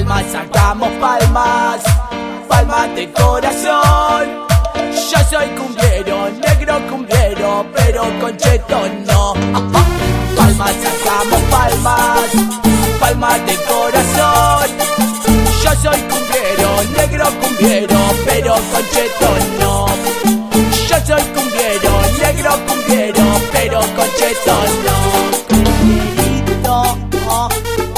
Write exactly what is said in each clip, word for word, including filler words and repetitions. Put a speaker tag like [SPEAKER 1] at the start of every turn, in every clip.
[SPEAKER 1] Palmas, sacamos palmas, palmas de corazón. Yo soy cumbiero, negro cumbiero, pero con chetón no. Ajá. Palmas, sacamos palmas, palmas de corazón. Yo soy cumbiero, negro cumbiero, pero con chetón no. Yo soy cumbiero, negro cumbiero, pero con chetón no. Cumbierito, oh.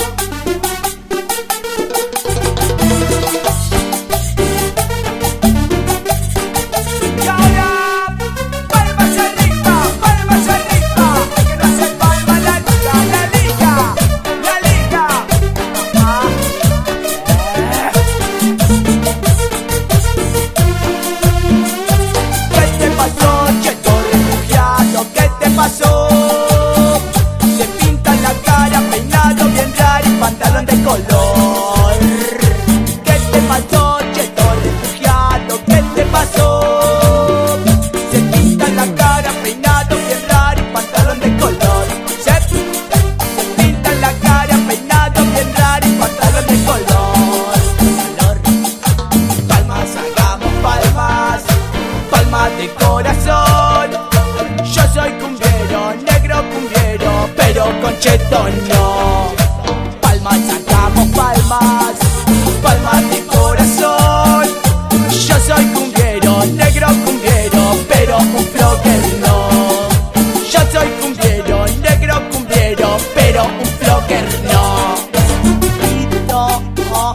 [SPEAKER 1] Se pinta la cara, peinado bien raro y pantalón de color. ¿Qué te pasó, cheto refugiado? ¿Qué te pasó? Se pinta la cara, peinado bien raro y pantalón de color. Se, se pinta la cara, peinado bien raro y pantalón de color. Color. Palmas, hagamos palmas, palmas de corazón. Yo soy cumbiero, negro cumbiero, pero con chetón no. Palmas, sacamos palmas, palmas de corazón. Yo soy cumbiero, negro cumbiero, pero un flogger no. Yo soy cumbiero, negro cumbiero, pero un flogger no. Grito, oh.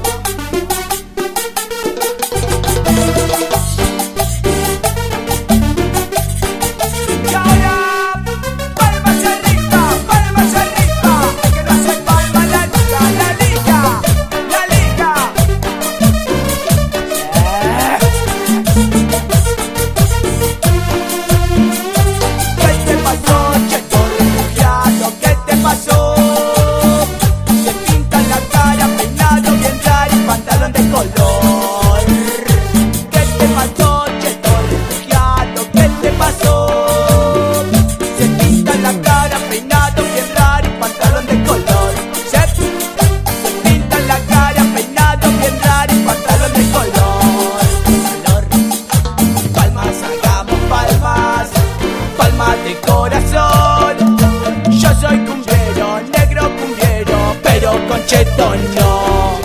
[SPEAKER 1] De corazón, yo soy cumbiero, negro cumbiero, pero con chetón no.